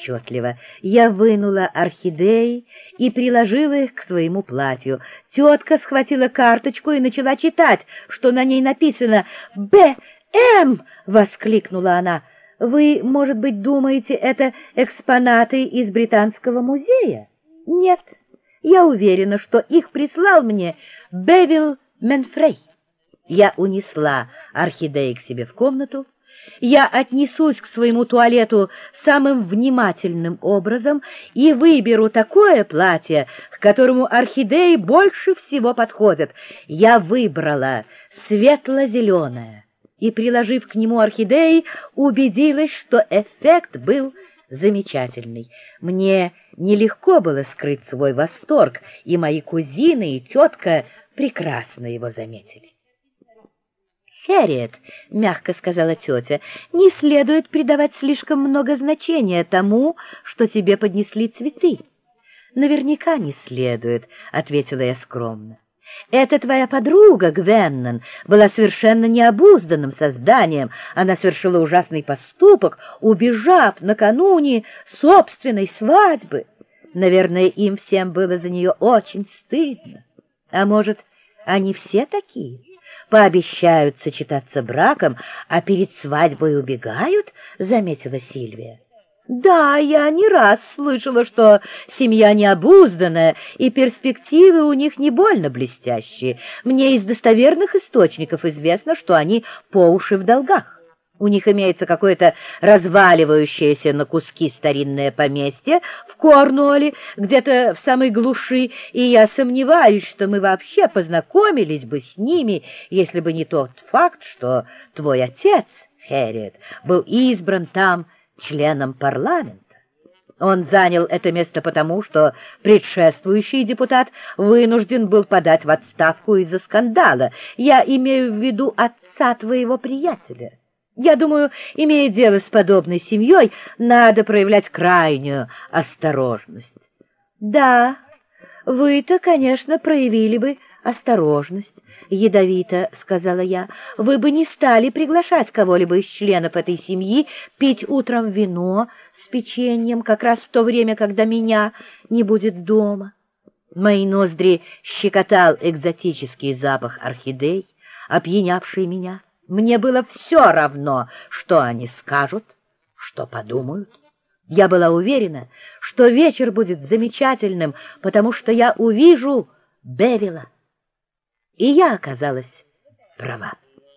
отчетливо. Я вынула орхидеи и приложила их к своему платью. Тетка схватила карточку и начала читать, что на ней написано «Б.М.» — воскликнула она. «Вы, может быть, думаете, это экспонаты из Британского музея?» «Нет, я уверена, что их прислал мне Бевил Менфрей». Я унесла орхидеи к себе в комнату. Я отнесусь к своему туалету самым внимательным образом и выберу такое платье, к которому орхидеи больше всего подходят. Я выбрала светло-зеленое и, приложив к нему орхидеи, убедилась, что эффект был замечательный. Мне нелегко было скрыть свой восторг, и мои кузины и тетка прекрасно его заметили. «Хэрриет», — мягко сказала тетя, — «не следует придавать слишком много значения тому, что тебе поднесли цветы». «Наверняка не следует», — ответила я скромно. «Эта твоя подруга, Гвеннон, была совершенно необузданным созданием. Она совершила ужасный поступок, убежав накануне собственной свадьбы. Наверное, им всем было за нее очень стыдно. А может, они все такие? Пообещают сочетаться браком, а перед свадьбой убегают», — заметила Сильвия. «Да, я не раз слышала, что семья необузданная, и перспективы у них не больно блестящие. Мне из достоверных источников известно, что они по уши в долгах. У них имеется какое-то разваливающееся на куски старинное поместье в Корнуолле, где-то в самой глуши, и я сомневаюсь, что мы вообще познакомились бы с ними, если бы не тот факт, что твой отец, Хэрриет, был избран там членом парламента. Он занял это место потому, что предшествующий депутат вынужден был подать в отставку из-за скандала. Я имею в виду отца твоего приятеля. Я думаю, имея дело с подобной семьей, надо проявлять крайнюю осторожность». «Да, вы-то, конечно, проявили бы осторожность», — ядовито сказала я. «Вы бы не стали приглашать кого-либо из членов этой семьи пить утром вино с печеньем как раз в то время, когда меня не будет дома». Мои ноздри щекотал экзотический запах орхидей, опьянявший меня. Мне было все равно, что они скажут, что подумают. Я была уверена, что вечер будет замечательным, потому что я увижу Бевила. И я оказалась права.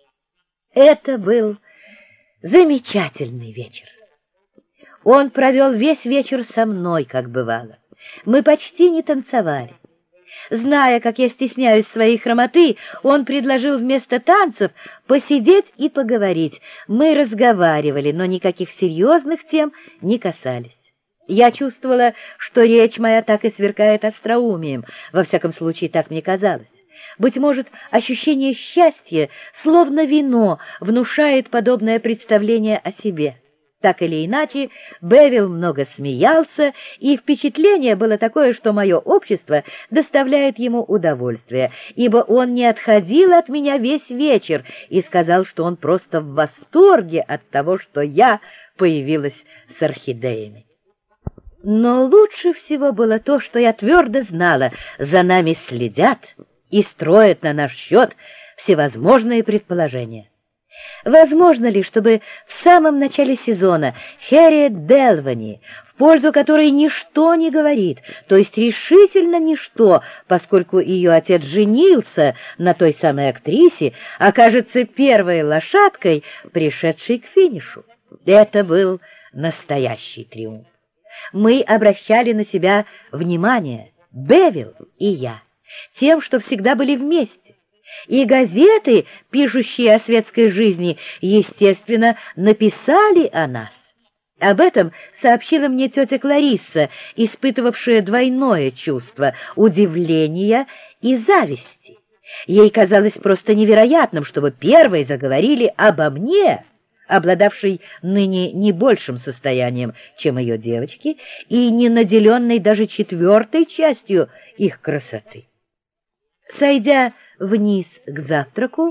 Это был замечательный вечер. Он провел весь вечер со мной, как бывало. Мы почти не танцевали. Зная, как я стесняюсь своей хромоты, он предложил вместо танцев посидеть и поговорить. Мы разговаривали, но никаких серьезных тем не касались. Я чувствовала, что речь моя так и сверкает остроумием, во всяком случае, так мне казалось. Быть может, ощущение счастья, словно вино, внушает подобное представление о себе. Так или иначе, Бевил много смеялся, и впечатление было такое, что мое общество доставляет ему удовольствие, ибо он не отходил от меня весь вечер и сказал, что он просто в восторге от того, что я появилась с орхидеями. Но лучше всего было то, что я твердо знала, за нами следят и строят на наш счет всевозможные предположения. Возможно ли, чтобы в самом начале сезона Хэрриет Делвани, в пользу которой ничто не говорит, то есть решительно ничто, поскольку ее отец женился на той самой актрисе, окажется первой лошадкой, пришедшей к финишу? Это был настоящий триумф. Мы обращали на себя внимание, Бевил и я, тем, что всегда были вместе. И газеты, пишущие о светской жизни, естественно, написали о нас. Об этом сообщила мне тетя Кларисса, испытывавшая двойное чувство удивления и зависти. Ей казалось просто невероятным, чтобы первой заговорили обо мне, обладавшей ныне не большим состоянием, чем ее девочки, и не наделенной даже четвертой частью их красоты. Сойдя вниз к завтраку,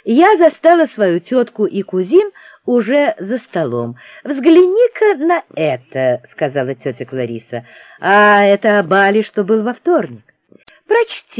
Я застала свою тетку и кузин уже за столом. «Взгляни-ка на это», — сказала тетя Клариса. «А это о бале, что был во вторник. Прочти».